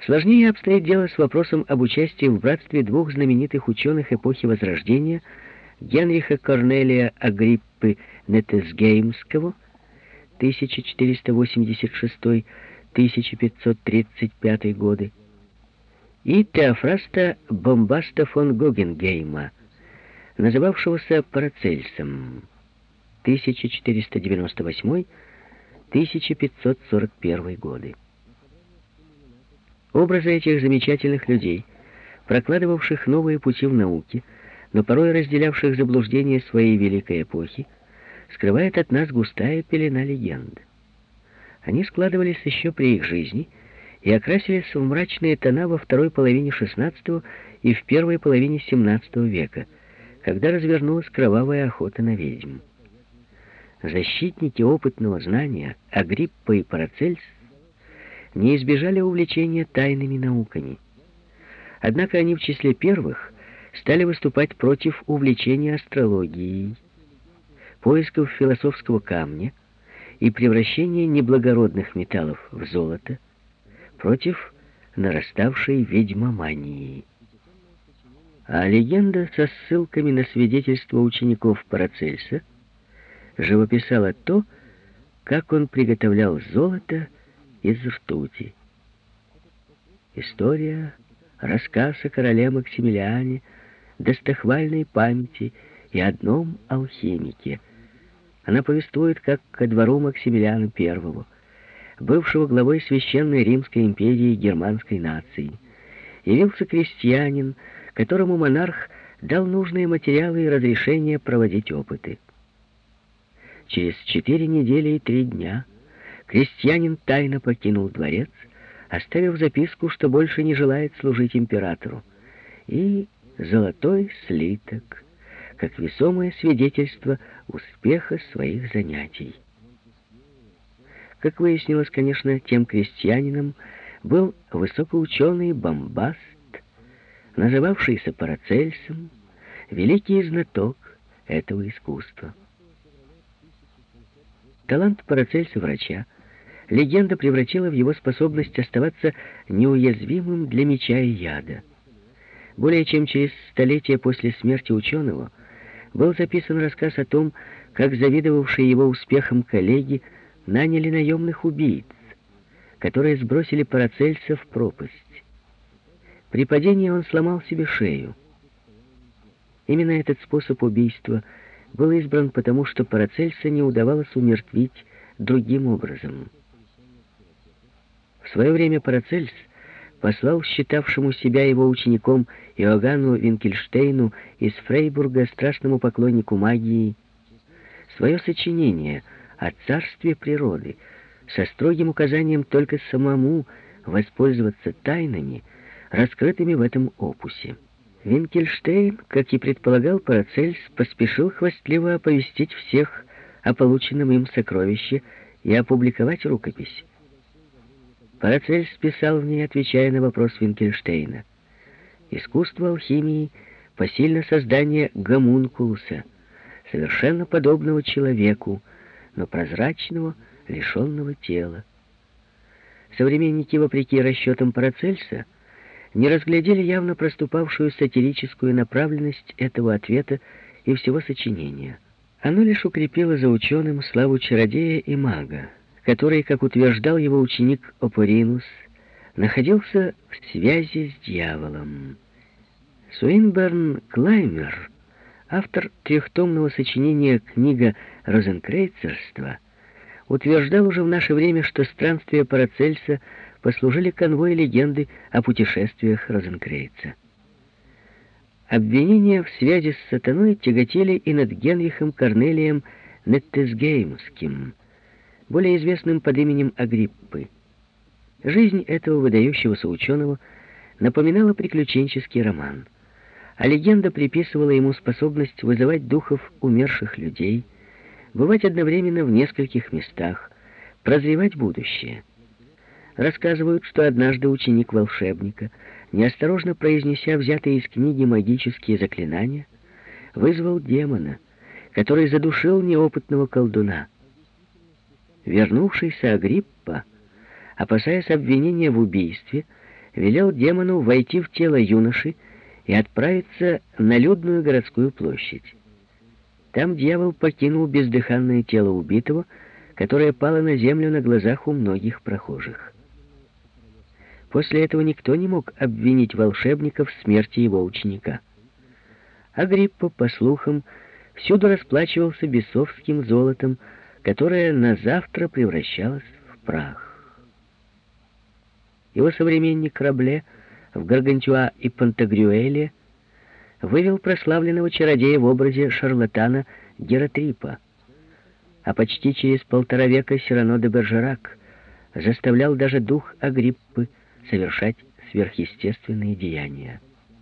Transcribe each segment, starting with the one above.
Сложнее обстоит дело с вопросом об участии в братстве двух знаменитых ученых эпохи Возрождения Генриха Корнелия Агриппы Нетесгеймского 1486-1535 годы и Теофраста Бомбаста фон Гогенгейма, называвшегося Парацельсом 1498-1541 годы. Образы этих замечательных людей, прокладывавших новые пути в науке, но порой разделявших заблуждения своей великой эпохи, скрывает от нас густая пелена легенд. Они складывались еще при их жизни и окрасились в мрачные тона во второй половине XVI и в первой половине XVII века, когда развернулась кровавая охота на ведьм. Защитники опытного знания Агриппа и Парацельс не избежали увлечения тайными науками. Однако они в числе первых стали выступать против увлечения астрологией, поисков философского камня и превращения неблагородных металлов в золото, против нараставшей ведьмомании. А легенда со ссылками на свидетельства учеников Парацельса живописала то, как он приготовлял золото из ртути. История, рассказ о короле Максимилиане, достохвальной памяти и одном алхимике. Она повествует, как ко двору Максимилиана I, бывшего главой Священной Римской империи германской нации, явился крестьянин, которому монарх дал нужные материалы и разрешение проводить опыты. Через 4 недели и 3 дня крестьянин тайно покинул дворец, оставив записку, что больше не желает служить императору, и золотой слиток, как весомое свидетельство успеха своих занятий. Как выяснилось, конечно, тем крестьянином был высокоученый Бомбаст, называвшийся Парацельсом, великий знаток этого искусства. Талант Парацельса-врача легенда превратила в его способность оставаться неуязвимым для меча и яда. Более чем через столетие после смерти ученого был записан рассказ о том, как завидовавшие его успехам коллеги наняли наемных убийц, которые сбросили Парацельса в пропасть. При падении он сломал себе шею. Именно этот способ убийства был избран потому, что Парацельса не удавалось умертвить другим образом. В свое время Парацельс послал считавшему себя его учеником Иоганну Винкельштейну из Фрейбурга, страстному поклоннику магии, свое сочинение о царстве природы, со строгим указанием только самому воспользоваться тайнами, раскрытыми в этом опусе. Винкельштейн, как и предполагал Парацельс, поспешил хвастливо оповестить всех о полученном им сокровище и опубликовать рукопись. Парацельс писал в ней, отвечая на вопрос Винкельштейна: «Искусство алхимии посильно создание гомункулуса, совершенно подобного человеку, но прозрачного, лишенного тела». Современники, вопреки расчетам Парацельса, не разглядели явно проступавшую сатирическую направленность этого ответа и всего сочинения. Оно лишь укрепило за ученым славу чародея и мага, который, как утверждал его ученик Опоринус, находился в связи с дьяволом. Суинберн Клаймер, автор трехтомного сочинения «Книга розенкрейцерства», утверждал уже в наше время, что странствия Парацельса послужили конвой легенды о путешествиях Розенкрейца. Обвинения в связи с сатаной тяготели и над Генрихом Корнелием Неттесгеймским, более известным под именем Агриппы. Жизнь этого выдающегося ученого напоминала приключенческий роман, а легенда приписывала ему способность вызывать духов умерших людей, бывать одновременно в нескольких местах, прозревать будущее. Рассказывают, что однажды ученик волшебника, неосторожно произнеся взятые из книги магические заклинания, вызвал демона, который задушил неопытного колдуна. Вернувшийся Агриппа, опасаясь обвинения в убийстве, велел демону войти в тело юноши и отправиться на людную городскую площадь. Там дьявол покинул бездыханное тело убитого, которое пало на землю на глазах у многих прохожих. После этого никто не мог обвинить волшебника в смерти его ученика. Агриппа, по слухам, всюду расплачивался бесовским золотом, которое на завтра превращалось в прах. Его современник Рабле в Гаргантюа и Пантагрюэле вывел прославленного чародея в образе шарлатана Гератрипа, а почти через 1,5 века Сирано де Бержерак заставлял даже дух Агриппы совершать сверхъестественные деяния.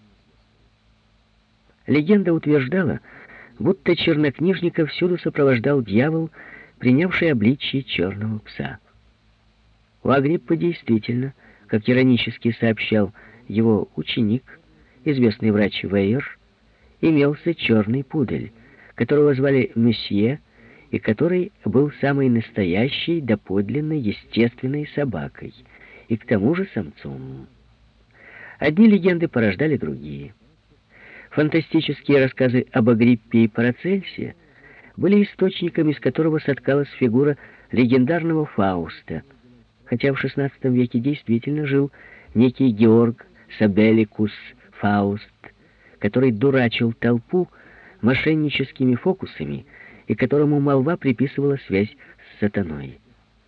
Легенда утверждала, будто чернокнижника всюду сопровождал дьявол, принявший обличье черного пса. У Агриппы действительно, как иронически сообщал его ученик, известный врач Вейер, имелся черный пудель, которого звали Месье, и который был самой настоящей, доподлинно естественной собакой, и к тому же самцом. Одни легенды порождали другие. Фантастические рассказы об Агриппе и Парацельсе были источником, из которого соткалась фигура легендарного Фауста, хотя в XVI веке действительно жил некий Георг Сабеликус Фауст, который дурачил толпу мошенническими фокусами и которому молва приписывала связь с сатаной.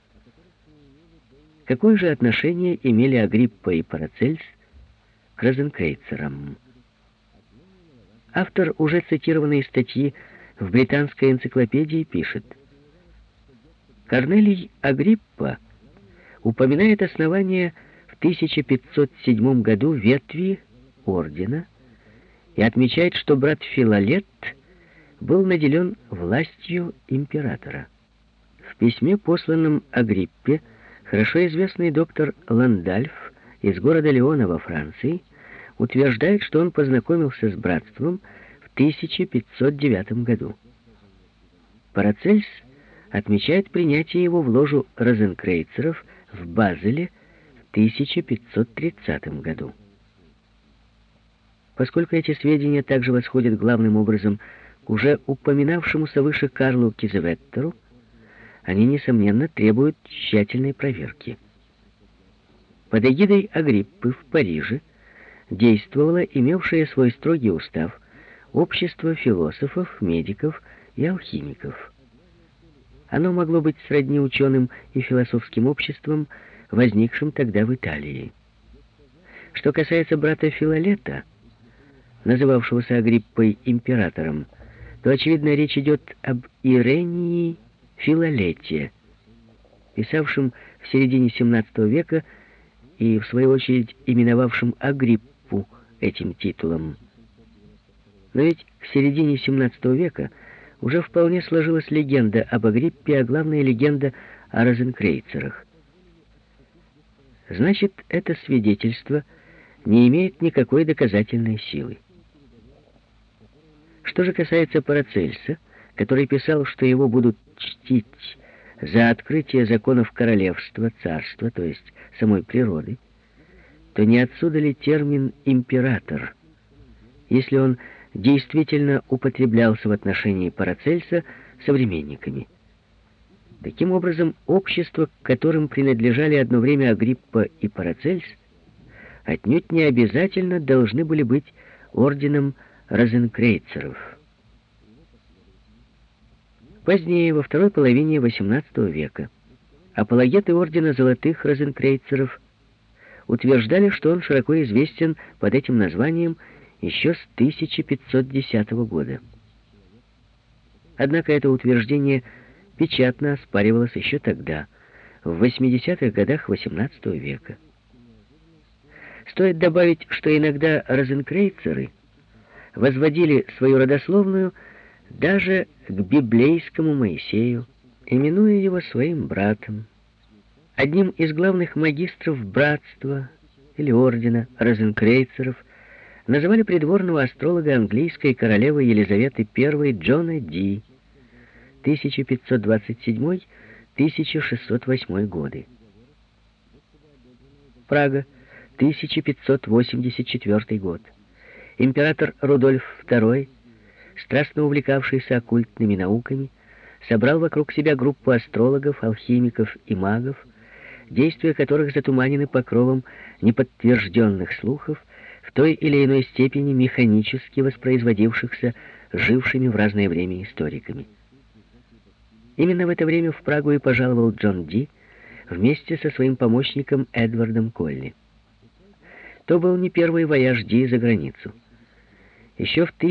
Какое же отношение имели Агриппа и Парацельс к розенкрейцерам? Автор уже цитированной статьи в британской энциклопедии пишет: Корнелий Агриппа упоминает основание в 1507 году ветви ордена и отмечает, что брат Филолет был наделен властью императора. В письме, посланном Агриппе, хорошо известный доктор Ландальф из города Леона во Франции утверждает, что он познакомился с братством в 1509 году. Парацельс отмечает принятие его в ложу розенкрейцеров в Базеле в 1530 году. Поскольку эти сведения также восходят главным образом к уже упоминавшемуся выше Карлу Кизеветтеру, они, несомненно, требуют тщательной проверки. Под эгидой Агриппы в Париже действовало имевшее свой строгий устав общество философов, медиков и алхимиков. Оно могло быть сродни ученым и философским обществам, возникшим тогда в Италии. Что касается брата Филолета, называвшегося Агриппой императором, то, очевидно, речь идет об Ирении Филолете, писавшем в середине XVII века и, в свою очередь, именовавшем Агриппу этим титулом. Но ведь в середине XVII века уже вполне сложилась легенда об Агриппе, а главная легенда о розенкрейцерах. Значит, это свидетельство не имеет никакой доказательной силы. Что же касается Парацельса, который писал, что его будут чтить за открытие законов королевства, царства, то есть самой природы, то не отсюда ли термин «император», если он действительно употреблялся в отношении Парацельса современниками? Таким образом, общества, к которым принадлежали одно время Агриппа и Парацельс, отнюдь не обязательно должны были быть орденом розенкрейцеров. Позднее, во второй половине XVIII века, апологеты ордена золотых розенкрейцеров утверждали, что он широко известен под этим названием еще с 1510 года. Однако это утверждение печатно оспаривалось еще тогда, в 80-х годах XVIII века. Стоит добавить, что иногда розенкрейцеры возводили свою родословную даже к библейскому Моисею, именуя его своим братом. Одним из главных магистров братства или ордена розенкрейцеров называли придворного астролога английской королевы Елизаветы I Джона Ди, 1527-1608 годы. Прага, 1584 год. Император Рудольф II, страстно увлекавшийся оккультными науками, собрал вокруг себя группу астрологов, алхимиков и магов, действия которых затуманены покровом неподтвержденных слухов, в той или иной степени механически воспроизводившихся жившими в разное время историками. Именно в это время в Прагу и пожаловал Джон Ди вместе со своим помощником Эдвардом Колли. То был не первый вояж Ди за границу. Еще в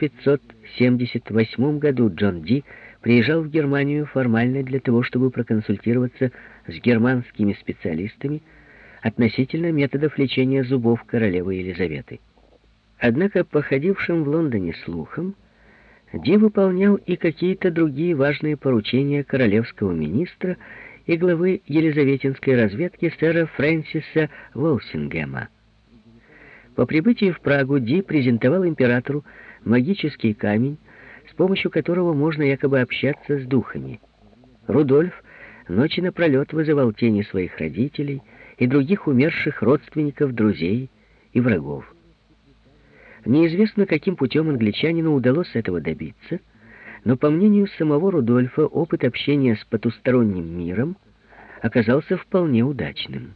1578 году Джон Ди приезжал в Германию формально для того, чтобы проконсультироваться с германскими специалистами относительно методов лечения зубов королевы Елизаветы. Однако, по ходившим в Лондоне слухам, Ди выполнял и какие-то другие важные поручения королевского министра и главы елизаветинской разведки сэра Фрэнсиса Волсингема. По прибытии в Прагу Ди презентовал императору магический камень, с помощью которого можно якобы общаться с духами. Рудольф ночи напролет вызывал тени своих родителей и других умерших родственников, друзей и врагов. Неизвестно, каким путем англичанину удалось этого добиться, но, по мнению самого Рудольфа, опыт общения с потусторонним миром оказался вполне удачным.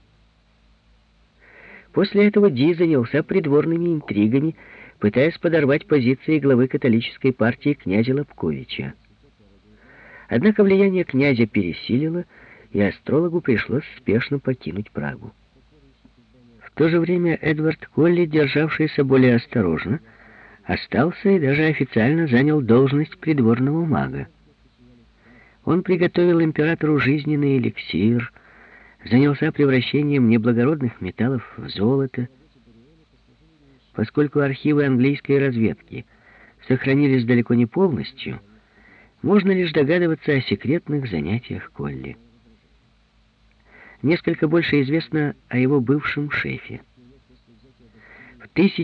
После этого Ди занялся придворными интригами, пытаясь подорвать позиции главы католической партии князя Лобковича. Однако влияние князя пересилило, и астрологу пришлось спешно покинуть Прагу. В то же время Эдвард Колли, державшийся более осторожно, остался и даже официально занял должность придворного мага. Он приготовил императору жизненный эликсир, занялся превращением неблагородных металлов в золото. Поскольку архивы английской разведки сохранились далеко не полностью, можно лишь догадываться о секретных занятиях Колли. Несколько больше известно о его бывшем шефе. В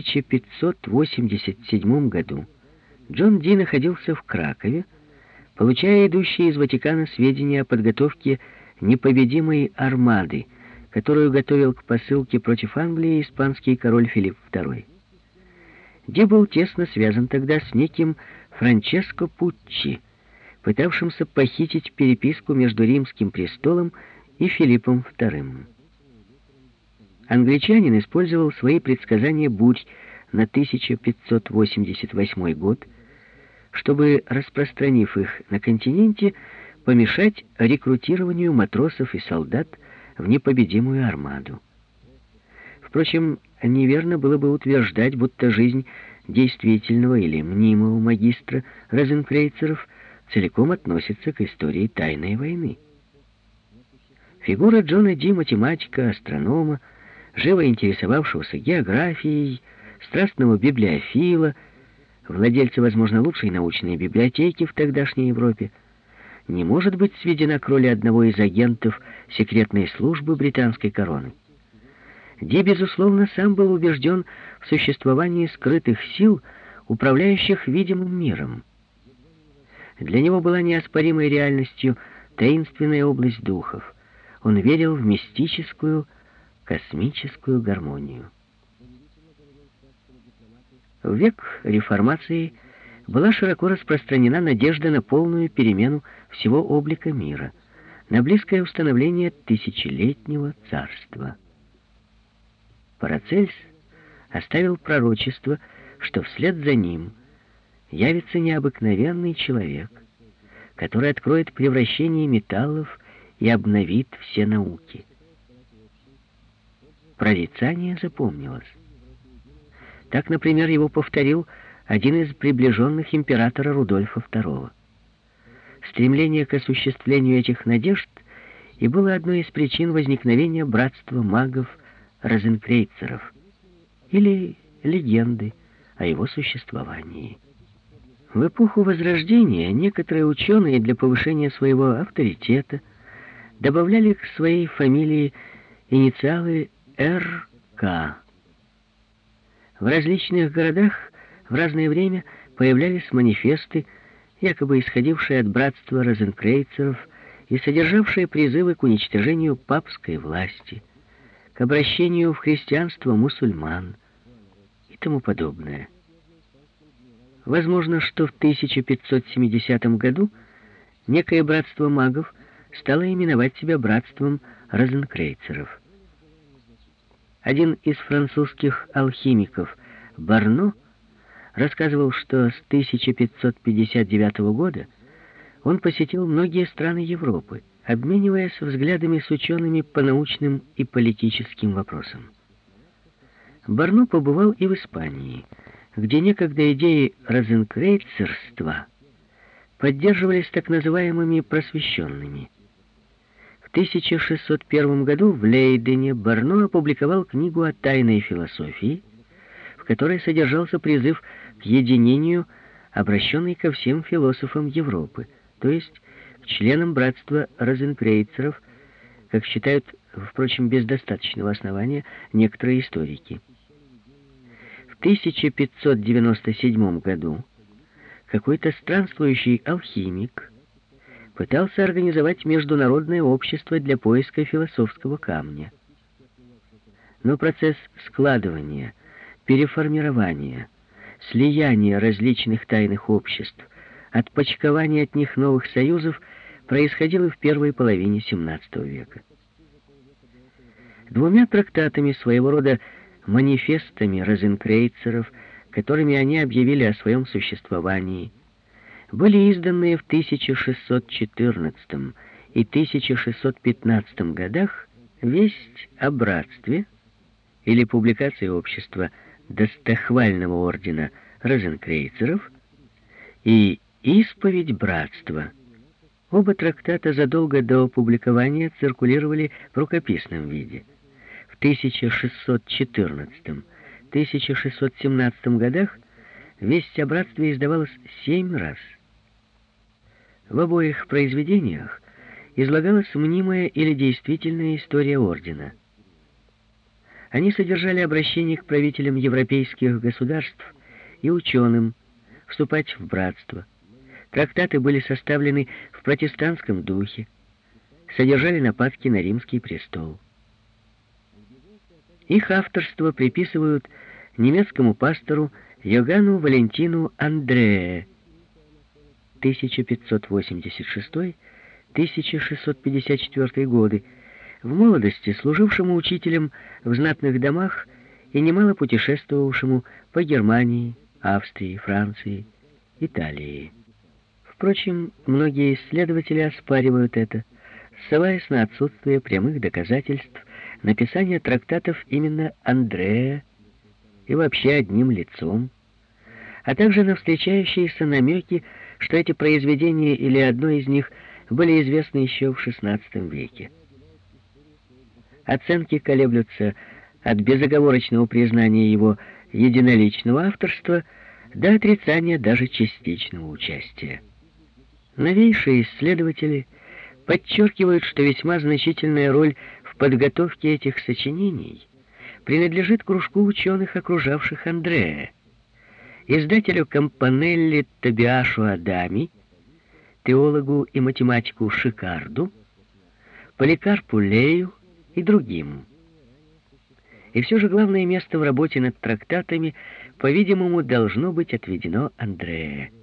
1587 году Джон Ди находился в Кракове, получая идущие из Ватикана сведения о подготовке непобедимой армады, которую готовил к посылке против Англии испанский король Филипп II. Ди был тесно связан тогда с неким Франческо Пуччи, пытавшимся похитить переписку между Римским престолом и Филиппом II. Англичанин использовал свои предсказания бурь на 1588 год, чтобы, распространив их на континенте, помешать рекрутированию матросов и солдат в непобедимую армаду. Впрочем, неверно было бы утверждать, будто жизнь действительного или мнимого магистра розенкрейцеров целиком относится к истории тайной войны. Фигура Джона Ди, математика, астронома, живо интересовавшегося географией, страстного библиофила, владельца, возможно, лучшей научной библиотеки в тогдашней Европе, не может быть сведена к роли одного из агентов секретной службы британской короны. Ди, безусловно, сам был убежден в существовании скрытых сил, управляющих видимым миром. Для него была неоспоримой реальностью таинственная область духов. Он верил в мистическую, космическую гармонию. В век реформации была широко распространена надежда на полную перемену всего облика мира, на близкое установление тысячелетнего царства. Парацельс оставил пророчество, что вслед за ним явится необыкновенный человек, который откроет превращение металлов и обновит все науки. Прорицание запомнилось. Так, например, его повторил один из приближенных императора Рудольфа II. Стремление к осуществлению этих надежд и было одной из причин возникновения братства магов-розенкрейцеров или легенды о его существовании. В эпоху Возрождения некоторые ученые для повышения своего авторитета добавляли к своей фамилии инициалы РК. В различных городах в разное время появлялись манифесты, якобы исходившие от братства розенкрейцеров и содержавшие призывы к уничтожению папской власти, к обращению в христианство мусульман и тому подобное. Возможно, что в 1570 году некое братство магов стало именовать себя братством розенкрейцеров. Один из французских алхимиков, Барно, рассказывал, что с 1559 года он посетил многие страны Европы, обмениваясь взглядами с учеными по научным и политическим вопросам. Барно побывал и в Испании, где некогда идеи розенкрейцерства поддерживались так называемыми просвещенными. В 1601 году в Лейдене Барно опубликовал книгу о тайной философии, в которой содержался призыв к единению, обращенный ко всем философам Европы, то есть к членам братства розенкрейцеров, как считают, впрочем, без достаточного основания, некоторые историки. В 1597 году какой-то странствующий алхимик пытался организовать международное общество для поиска философского камня. Но процесс складывания, переформирования, слияния различных тайных обществ, отпочкования от них новых союзов происходило в первой половине XVII века. Двумя трактатами, своего рода манифестами розенкрейцеров, которыми они объявили о своем существовании, были изданные в 1614 и 1615 годах «Весть о братстве» или публикация общества достохвального ордена розенкрейцеров и «Исповедь братства». Оба трактата задолго до опубликования циркулировали в рукописном виде. В 1614-1617 годах «Весть о братстве» издавалась 7 раз. В обоих произведениях излагалась мнимая или действительная история ордена. Они содержали обращение к правителям европейских государств и ученым вступать в братство. Трактаты были составлены в протестантском духе, содержали нападки на римский престол. Их авторство приписывают немецкому пастору Йоганну Валентину Андрее, 1586-1654 годы, в молодости служившему учителем в знатных домах и немало путешествовавшему по Германии, Австрии, Франции, Италии. Впрочем, многие исследователи оспаривают это, ссылаясь на отсутствие прямых доказательств написания трактатов именно Андрея и вообще одним лицом, а также на встречающиеся намеки, что эти произведения или одно из них были известны еще в XVI веке. Оценки колеблются от безоговорочного признания его единоличного авторства до отрицания даже частичного участия. Новейшие исследователи подчеркивают, что весьма значительная роль в подготовке этих сочинений принадлежит кружку ученых, окружавших Андрея, издателю Кампанелли Тобиашу Адами, теологу и математику Шикарду, Поликарпу Лею и другим. И все же главное место в работе над трактатами, по-видимому, должно быть отведено Андрею.